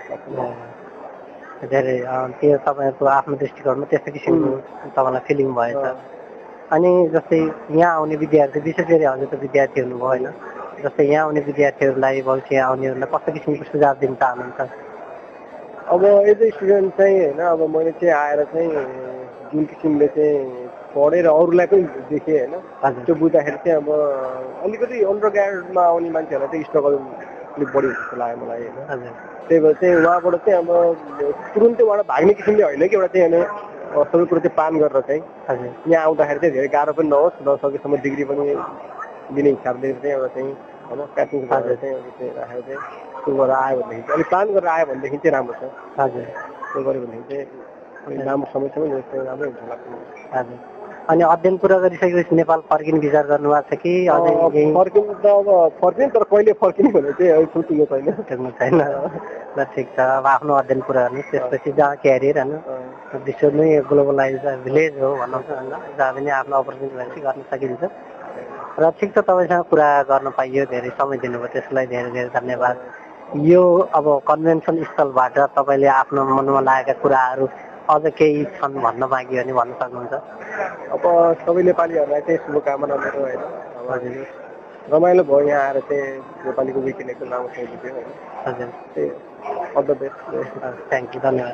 धेरै त्यो तपाईँको आफ्नो दृष्टिकोणमा त्यस्तो किसिमको तपाईँलाई फिलिङ भएछ। अनि जस्तै यहाँ आउने विद्यार्थी विशेष गरी हजुर त विद्यार्थी हुनुभयो होइन, जस्तै यहाँ आउने विद्यार्थीहरूलाई भविष्य आउनेहरूलाई कस्तो किसिमको सुझाव दिन चाहनुहुन्छ? अब एज ए स्टुडेन्ट चाहिँ होइन, अब मैले चाहिँ आएर चाहिँ जुन किसिमले चाहिँ पढेर अरूलाई पनि देखेँ होइन, त्यो बुझ्दाखेरि चाहिँ अब अलिकति अन्डर ग्रेजुएटमा आउने मान्छेहरूलाई चाहिँ स्ट्रगल अलिक बढी जस्तो लाग्यो मलाई होइन। त्यही भएर चाहिँ उहाँबाट चाहिँ अब तुरुन्तै उहाँबाट भाग्ने किसिमले होइन कि एउटा चाहिँ होइन सबै कुरो चाहिँ पान गरेर चाहिँ यहाँ आउँदाखेरि चाहिँ धेरै गाह्रो पनि नहोस् र सकेसम्म डिग्री पनि दिने हिसाबले चाहिँ एउटा चाहिँ होइन प्याकिङ गरेर चाहिँ राखेर चाहिँ त्यो गरेर आयो भनेदेखि अलिक प्लान गरेर आयो भनेदेखि चाहिँ राम्रो छ। हजुर। त्यो गऱ्यो भनेदेखि चाहिँ राम्रो समयसम्म राम्रै हुन्छ लाग्छ। हजुर। अनि अध्ययन पुरा गरिसकेपछि नेपाल फर्किने विचार गर्नुभएको छ कि अझै? फर्किनु त अब फर्किने तर कहिले फर्किने भने चाहिँ अहिले सोचेको छैन। सोच्नु छैन। ल ठिक छ, अब आफ्नो अध्ययन पुरा गर्नुहोस् त्यसपछि जहाँ क्यारियर होइन विश्व नै ग्लोबलाइज भिलेज हो भनौँ होइन, जहाँ पनि आफ्नो अपर्च्युनिटी भएपछि गर्न सकिन्छ। र ठिक छ, तपाईँसँग कुरा गर्न पाइयो, धेरै समय दिनुभयो त्यसलाई धेरै धेरै धन्यवाद। यो अब कन्भेन्सन स्थलबाट तपाईँले आफ्नो मनमा लागेका कुराहरू अझ केही छन् भन्न बाँकी भने भन्न सक्नुहुन्छ? अब सबै नेपालीहरूलाई चाहिँ शुभकामना मेरो होइन। हजुर रमाइलो भयो यहाँ आएर चाहिँ नेपालीको विकिनेको नाम सोधिदियो होइन। हजुर त्यही all the best. Thank you, धन्यवाद।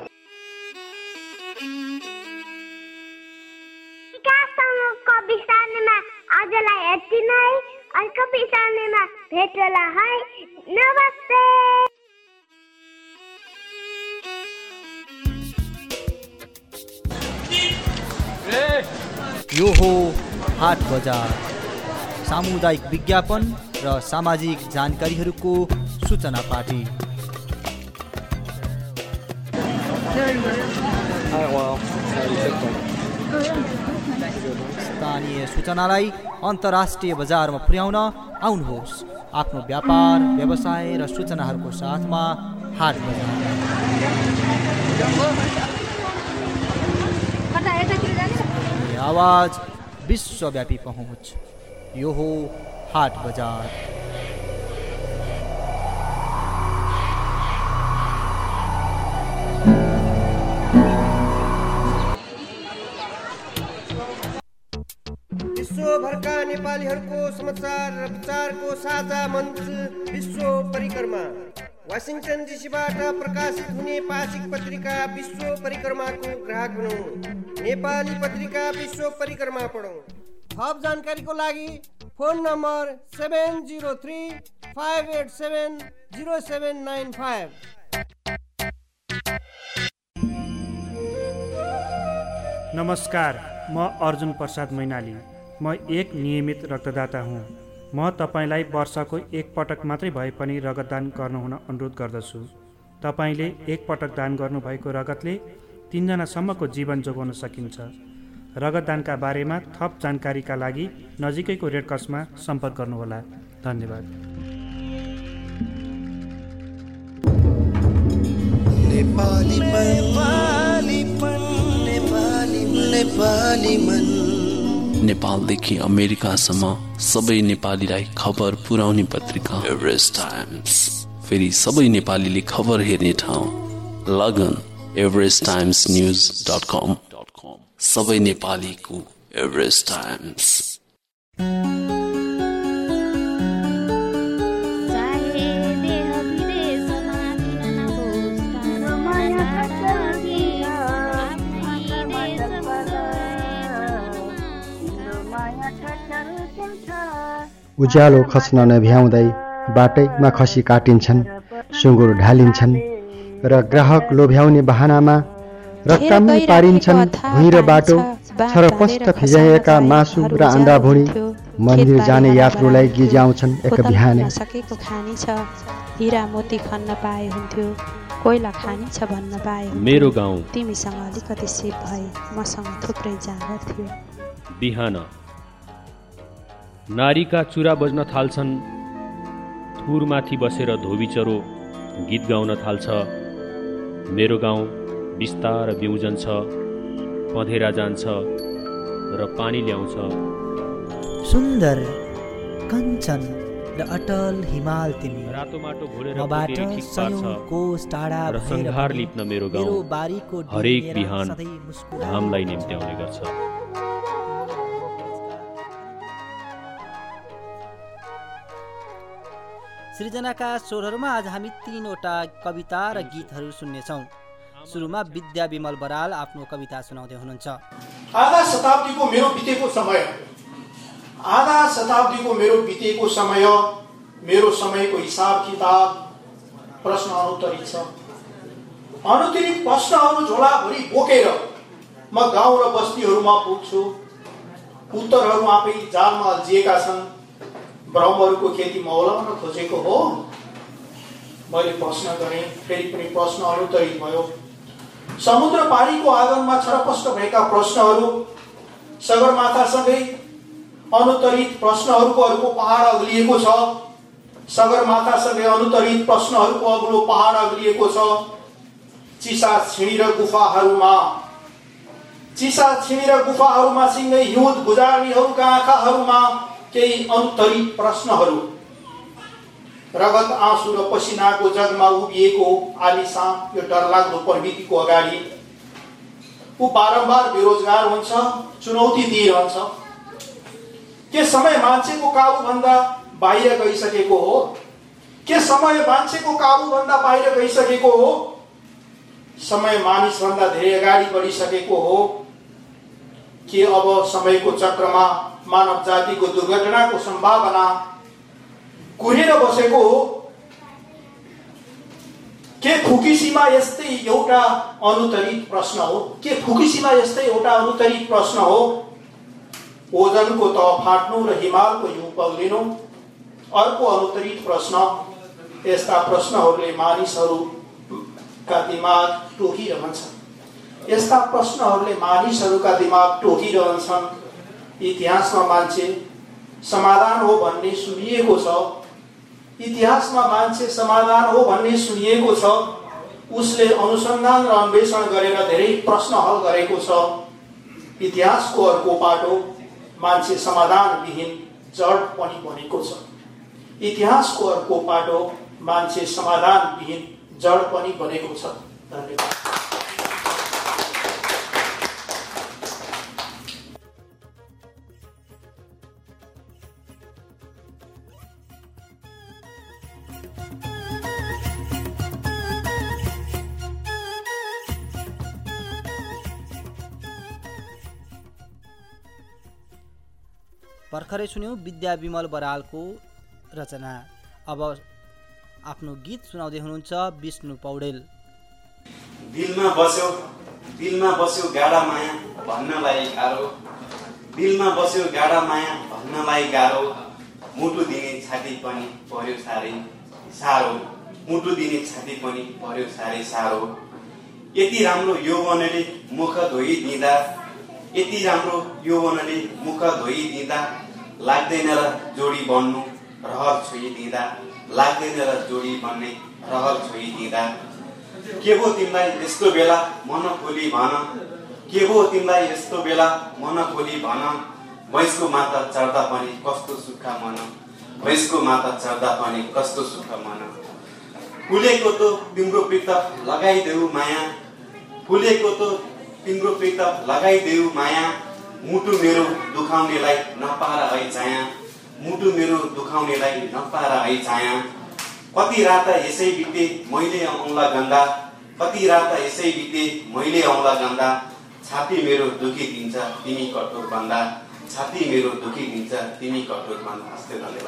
विकाससँगको विषयमा आजलाई यति नै, अर्को विषयमा भेटला है। नमस्ते। यो हो हाट बजार, सामुदायिक विज्ञापन र सामाजिक जानकारीहरूको सूचना पार्टी। स्थानीय सूचनालाई अन्तर्राष्ट्रिय बजारमा पुर्याउन आउनुहोस्। आफ्नो व्यापार, व्यवसाय र सूचनाहरूको साथमा हाट बजार। आवाज, विश्वव्यापी पहुँच, यो हो हाट बजार। विश्वभरका नेपालीहरूको समाचार र विचारको साझा मञ्च विश्व परिक्रमा। वासिङटन डिसीबाट प्रकाशित हुने पाक्षिक पत्रिका विश्व परिक्रमाको ग्राहक बनौँ। नेपाली पत्रिका विश्व परिक्रमा पढौँ। थप जानकारीको लागि phone number seven zero three five eight seven zero seven nine five. नमस्कार, म अर्जुन प्रसाद मैनाली। म एक नियमित रक्तदाता हुँ। म तपाईँलाई वर्षको एक पटक मात्रै भए पनि रगतदान गर्नुहुन अनुरोध गर्दछु। तपाईँले एक पटक दान गर्नुभएको रगतले तीनजनासम्मको जीवन जोगाउन सकिन्छ। रगतदानका बारेमा थप जानकारीका लागि नजिकैको रेड क्रसमा सम्पर्क गर्नुहोला। धन्यवाद। नेपाली नेपाली मन नेपालदेखि अमेरिकासम्म सबै नेपालीलाई खबर पुर्याउने पत्रिका एभरेस्ट टाइम्स। फेरि सबै नेपालीले खबर हेर्ने ठाउँ log on Everest times news dot com. सबै नेपालीको एभरेस्ट टाइम्स। उज्यालो खस्न नभ्याउँदै बाटैमा खसी काटिन्छन्, सुँगुर ढालिन्छन् र ग्राहक लोभ्याउने बहानामा रक्तमै पारिन्छन्। भुइँ र बाटो छरपष्ट फिजाइएका मासु र अन्डा भुँडी मन्दिर जाने यात्रुलाई गिज्याउँछन् एक बिहानै। सकेको खानी छ, हिरा मोती खन्न पाए हुन्थ्यो, कोइला खानी छ भन्न पाए। मेरो गाउँ तिमीसँग अलिकति सिप भए, मसँग थुप्रै जागर थियो। बिहान नारीका चुरा बज्न थाल्छन्, थुरमाथि बसेर धोबीचरो गीत गाउन थाल्छ। मेरो गाउँ बिस्तार बिउजन छ, पँधेरा जान्छ र पानी ल्याउँछ। सुन्दर कञ्चन र अटल हिमाल तिमी, रातो माटो घोलेर मबाट सयौं कोस टाढा र संहार लिप्न मेरो गाउँ हरेक बिहान घामलाई निम्त्याउने गर्छ। सृजनाका स्वरहरूमा आज हामी तीनवटा कविता र गीतहरू सुन्नेछौँ। सुरुमा विद्या विमल बराल आफ्नो कविता सुनाउँदै हुनुहुन्छ। आधा शताब्दीको मेरो बितेको समय, आधा शताब्दीको मेरो बितेको समय, मेरो समयको हिसाब किताब प्रश्न अनुत्तरित छ। अनुत्तरित प्रश्नहरू झोलाभरि बोकेर म गाउँ र बस्तीहरूमा पुग्छु। उत्तरहरू आफै जालमा अल्झिएका छन्। भ्रमहरूको खेती मौलाउन खोजेको हो। मैले प्रश्न गरेँ, फेरि पनि प्रश्न अनुत्तरित भयो। समुद्र पारीको आँगनमा छरपष्ट भएका प्रश्नहरू सगरमाथासँगै अनुत्तरित प्रश्नहरूको अर्को पहाड अग्लिएको छ। सगरमाथासँगै अनुत्तरित प्रश्नहरूको अग्लो पहाड अग्लिएको छ। चिसा छिणी र गुफाहरूमा चिसा छिणी र गुफाहरूमा सिँगै हिउँद गुजार्नेहरूका आँखाहरूमा केही अनुत्तरित प्रश्नहरू। रगत आँसु र पसिनाको जगमा उभिएको आलिशान यो डरलाग्दो प्रवृत्तिको अगाडि ऊ बारम्बार बेरोजगार हुन्छ, चुनौती दिइरहन्छ। के समय मान्छेको काबुभन्दा बाहिर गइसकेको हो? के समय मान्छेको काबुभन्दा बाहिर गइसकेको हो? समय मानिसभन्दा धेरै अगाडि बढिसकेको हो? के अब समयको चक्रमा मानव जातिको दुर्घटनाको सम्भावना कुरेर बसेको हो? के फुकुशिमा यस्तै एउटा अनुत्तरित प्रश्न हो? के फुकुशिमा यस्तै एउटा अनुत्तरित प्रश्न हो? ओजनको तह फाट्नु र हिमालको हिउँ पग्लिनु। अर्को अनुत्तरित प्रश्न। यस्ता प्रश्नहरूले मानिसहरूका दिमाग टोकिरहन्छन् यस्ता प्रश्नहरूले मानिसहरूका दिमाग टोकिरहन्छन्। इतिहासमा मान्छे समाधान हो भन्ने सुनिएको छ इतिहासमा मान्छे समाधान हो भन्ने सुनिएको छ। उसले अनुसन्धान र अन्वेषण गरेर धेरै प्रश्न हल गरेको छ। इतिहासको अर्को पाटो मान्छे समाधान विहीन जड पनि बनेको छ। इतिहासको अर्को पाटो मान्छे समाधान विहीन जड पनि बनेको छ। धन्यवाद। भर्खरै सुन्यौं विद्या विमल बरालको रचना। अब आफ्नो गीत सुनाउँदै हुनुहुन्छ विष्णु पौडेल। दिलमा बस्यो दिलमा बस्यो गाढा माया भन्नलाई गाह्रो दिलमा बस्यो गाढा माया भन्नलाई गाह्रो मुटु दिने छाती पनि पर्यो साह्रै साह्रो मुटु दिने छाती पनि पर्यो साह्रै साह्रो। यति राम्रो यौवनले मुख धोइदिँदा यति राम्रो यौवनले मुख धोइदिँदा लाग्दैन र जोडी बन्नु रहर छोइदिँदा लाग्दैन र जोडी बन्ने रहर छोइदिँदा। के हो तिमीलाई यस्तो बेला मन खोली भन के हो तिमीलाई यस्तो बेला मन खोली भन भैँसको माता चढ्दा पनि कस्तो सुख मन भैँसको माता चढ्दा पनि कस्तो सुख मन। फुलेको त तिम्रो प्रीत लगाइदेऊ माया फुलेको त तिम्रो प्रीत लगाइदेऊ माया मुटु मेरो दुखाउनेलाई नपार है छाया मुटु मेरो दुखाउनेलाई नपार है छाया। कति रात यसै बिते मैले औँला गन्दा कति रात यसै बिते मैले औँला गन्दा छाती मेरो दुखी दिन्छ तिमी कठोर भन्दा छाती मेरो दुखी दिन्छ तिमी कठोर भन्दा। हस्ते धन्यवाद।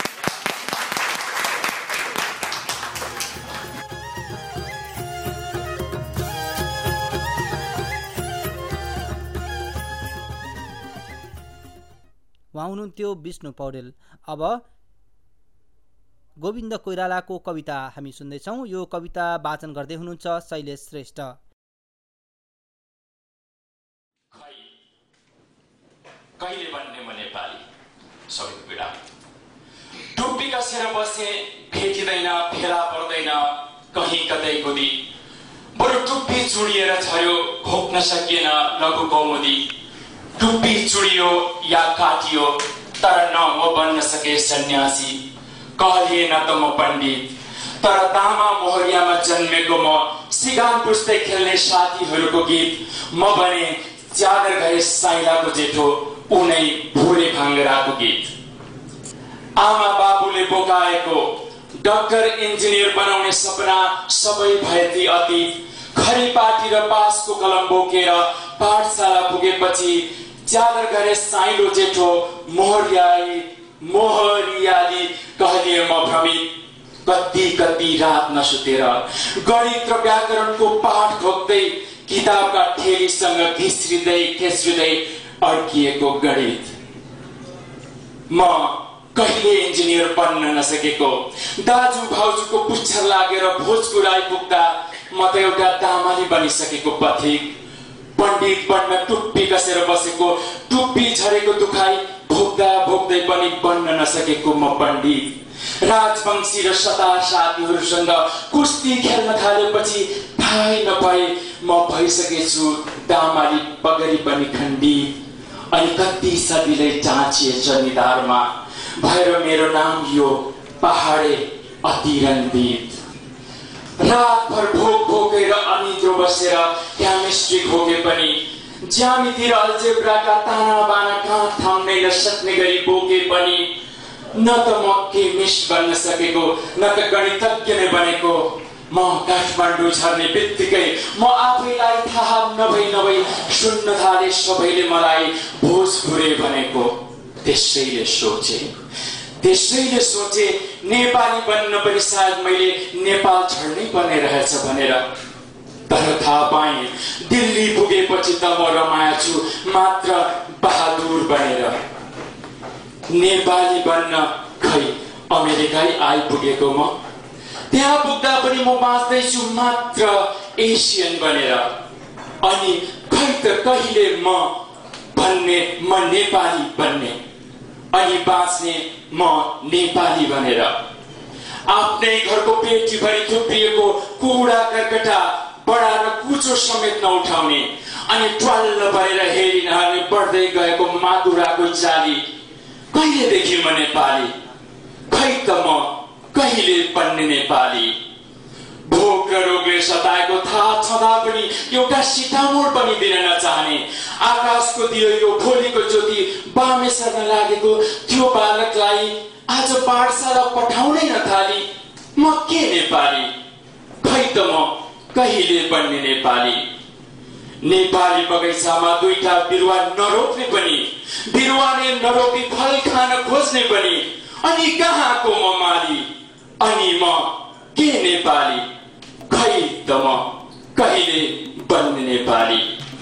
उहाँ हुनुहुन्थ्यो विष्णु पौडेल। अब गोविन्द कोइरालाको कविता हामी सुन्दैछौँ। यो कविता वाचन गर्दै हुनुहुन्छ शैलेश श्रेष्ठ। कहिले बन्ने म नेपाली सबै पीडा टुप्पी कसेर बसे भेटिँदैन फेला पर्दैन कहीँ कतै कुदी बरु टुप्पी चुडिएर झर्यो घोक्न सकिएन लघु कौमुदी। टुप्पी चुडियो या काटियो तर न म बन्न सके सन्यासी कहलिए न त म पण्डित तर तामा मोहरियामा जन्मेको म सिगान पुस्दै खेल्ने साथीहरूको गीत म बने च्यादर गए साइलाको जेठो उनै भोरे भाङ्गराको गीत। आमा बाबुले बोकाएको डाक्टर इन्जिनियर बनाउने सपना सबै भए ती अतीत। खरीपाटी र पासको कलम बोकेर पाठशाला पुगेपछि च्यादर गरे साइलो जेठो मोहरियाली मोहरियाली कहलिए म भ्रमित। कति कति रात नसुतेर गणित र व्याकरणको पाठ ठोक्दै किताबका ठेलीसँग घिस्रिँदै खेस्रिँदै अड्किएको गणित। म कहिले इन्जिनियर बन्न नसकेको दाजु भाउजूको पुच्छर लागेर भोजपुर आइपुग्दा म त एउटा दामाली बनिसकेको पथिक। पण्डित बन्न टुप्पी कसेर बसेको टुप्पी झरेको दुखाइ भोग्दा भोग्दै पनि बन्न नसकेको म पण्डित। राजवंशी र सतार साथीहरूसँग कुस्ती खेल्न थालेपछि थाहै नपाए म भइसकेछु दामाली पगरी पनि खण्डित। अनि कति सदिले टाँचिएछ निधारमा भएर मेरो नाम यो पहाडे अतिरन्दित। रातभर भोक भोकेर अनिद्रो बसेर केमिस्ट्री भोगे पनि ज्यामिति र अल्जेब्राका ताना बाना कहाँ थाम्नै नसक्ने गरी बोके पनि न त म केमिस्ट बन्न सकेको न त गणितज्ञ नै बनेको। म काठमाडौँ झर्ने बित्तिकै म आफैलाई थाहा नभई नभई सुन्न थाले सबैले मलाई भोजपुरे भनेको। त्यसैले सोचे त्यसैले सोचे नेपाली बन्न पनि सायद मैले नेपाल छोड्नै पर्ने रहेछ भनेर। तर थाहा पाएँ दिल्ली पुगेपछि त म रमाएछु मात्र बहादुर बनेर। नेपाली बन्न खै अमेरिकै आइपुगेको म त्यहाँ पुग्दा पनि म बाँच्दैछु मात्र एसियन बनेर अनि खै त कहिले म भन्ने म नेपाली बन्ने अनि बाँच्ने म नेपाली बनेर आफ्नै घरको पेटीभरि थुप्रिएको कुडा कर्कटा बडा र कुचो समेत नउठाउने अनि ट्वाल्ल भएर हेरि नहर्ने बढ्दै गएको मादुराको जाली कहिलेदेखि म नेपाली खै त म कहिले बन्ने नेपाली भोक र रोगले सताएको थाहा छँदा पनि एउटा सिटामोड पनि दिन नचाहने आकाशको दियो यो भोलिको ज्योति बामे सर्न लागेको त्यो बालकलाई आज पाठशाला पठाउनै नथाली म के नेपाली खै त म कहिले बन्ने नेपाली नेपाली बगैँचामा दुईटा बिरुवा नरोप्ने पनि बिरुवाले नरोपी फल खान खोज्ने पनि अनि कहाँको म माली अनि म के नेपाली खै त म कहिले बन्ने नेपाली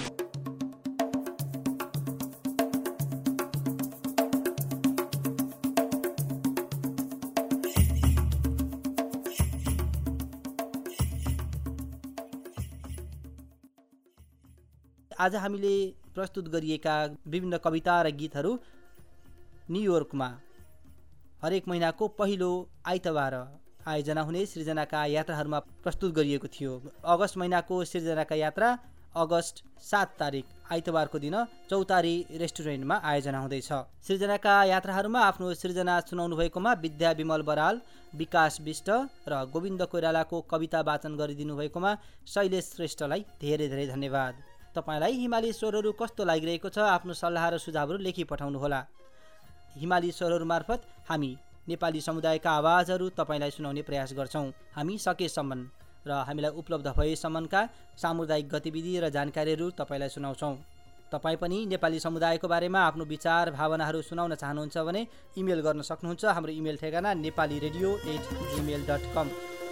आज हामीले प्रस्तुत गरिएका विभिन्न कविता र गीतहरू न्युयोर्कमा हरेक महिनाको पहिलो आइतबार आयोजना हुने सृजनाका यात्राहरूमा प्रस्तुत गरिएको थियो। अगस्त महिनाको सृजनाका यात्रा अगस्त सात तारिक आइतबारको दिन चौतारी रेस्टुरेन्टमा आयोजना हुँदैछ। सृजनाका यात्राहरूमा आफ्नो सृजना सुनाउनु भएकोमा विद्या विमल बराल, विकास विष्ट र गोविन्द कोइरालाको कविता वाचन गरिदिनु भएकोमा शैलेश श्रेष्ठलाई धेरै धेरै धन्यवाद। तपाईलाई हिमाली स्वरहरू कस्तो लागिरहेको छ? आफ्नो सल्लाह र सुझावहरू लेखी पठाउनुहोला। हिमाली स्वरहरू मार्फत हामी नेपाली समुदायका आवाजहरू तपाईलाई सुनाउने प्रयास गर्छौं। हामी सकेसम्म र हामीलाई उपलब्ध भएसम्मका सामुदायिक गतिविधि र जानकारीहरू तपाईलाई सुनाउँछौं। तपाईँ पनि नेपाली समुदायको बारेमा आफ्नो विचार भावनाहरू सुनाउन चाहनुहुन्छ भने इमेल गर्न सक्नुहुन्छ। हाम्रो इमेल ठेगाना Nepali radio at Gmail dot com.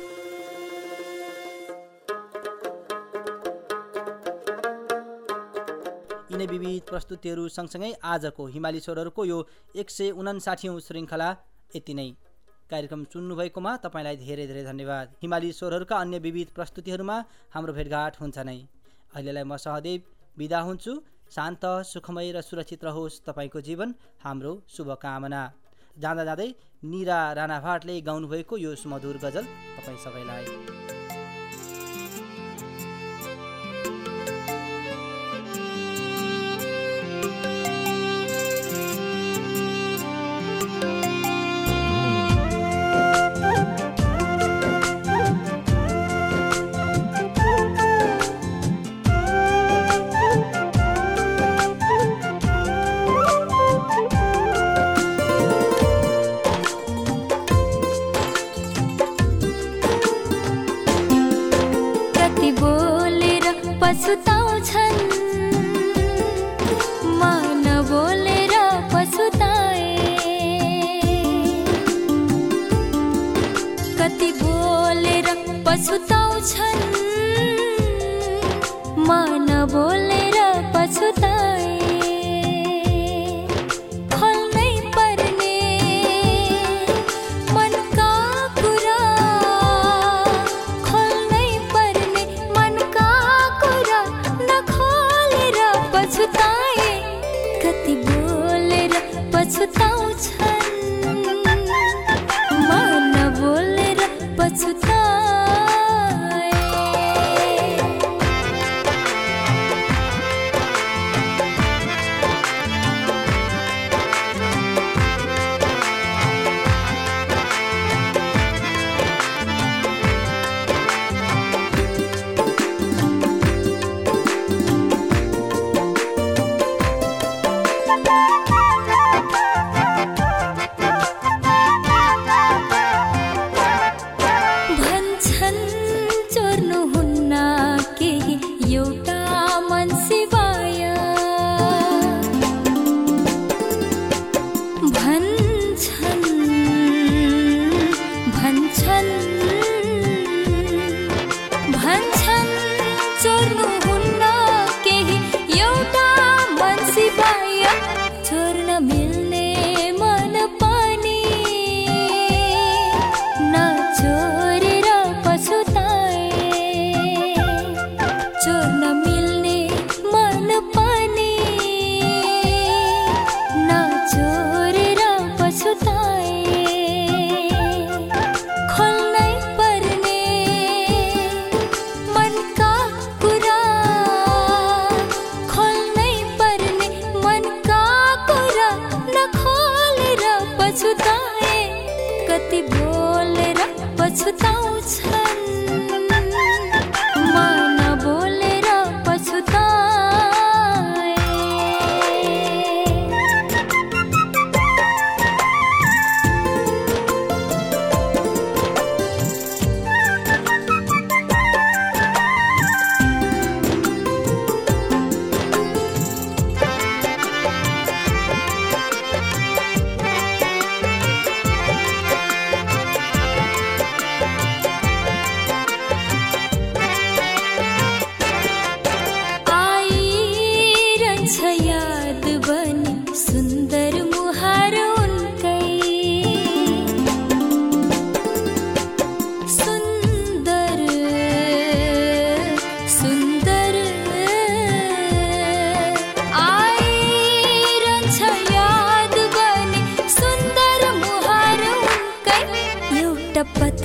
यिनै विविध प्रस्तुतिहरू सँगसँगै आजको हिमाली स्वरहरूको यो एक सय उनासाठीौँ श्रृङ्खला यति नै। कार्यक्रम सुन्नुभएकोमा तपाईँलाई धेरै धेरै धन्यवाद। हिमाली स्वरहरूका अन्य विविध प्रस्तुतिहरूमा हाम्रो भेटघाट हुन्छ नै। अहिलेलाई म सहदेव बिदा हुन्छु। शान्त, सुखमय र सुरक्षित रहोस् तपाईँको जीवन, हाम्रो शुभकामना। जाँदा जाँदै निरा राणा भाटले गाउनुभएको यो सुमधुर गजल तपाईँ सबैलाई। पछुताउँछन् मन बोलेर पछुताए, कति बोलेर पछुताउँछन् मन बोलेर पछुताए। खोल्नै पर्ने मनका कुरा, खोल्नै पर्ने मनका कुरा नखोलेर पछुताए, कति बोलेर पछुताउँछन् मन बोलेर पछुताए। छोड्न मिल्ने मन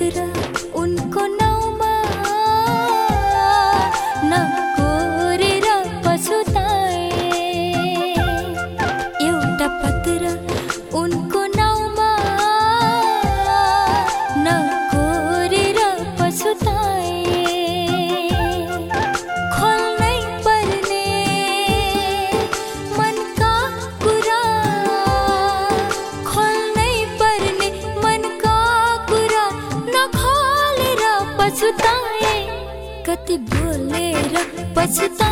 पत्र उनको नाउँमा नकोरेर पछुताए एउटा पत्र उनको नाउँमा नकोरेर पछुताए खोल्नै पर्ने मनका कुरा खोल्नै पर्ने मनका कुरा नखोलेर पछुताए कति बोलेर पछुताए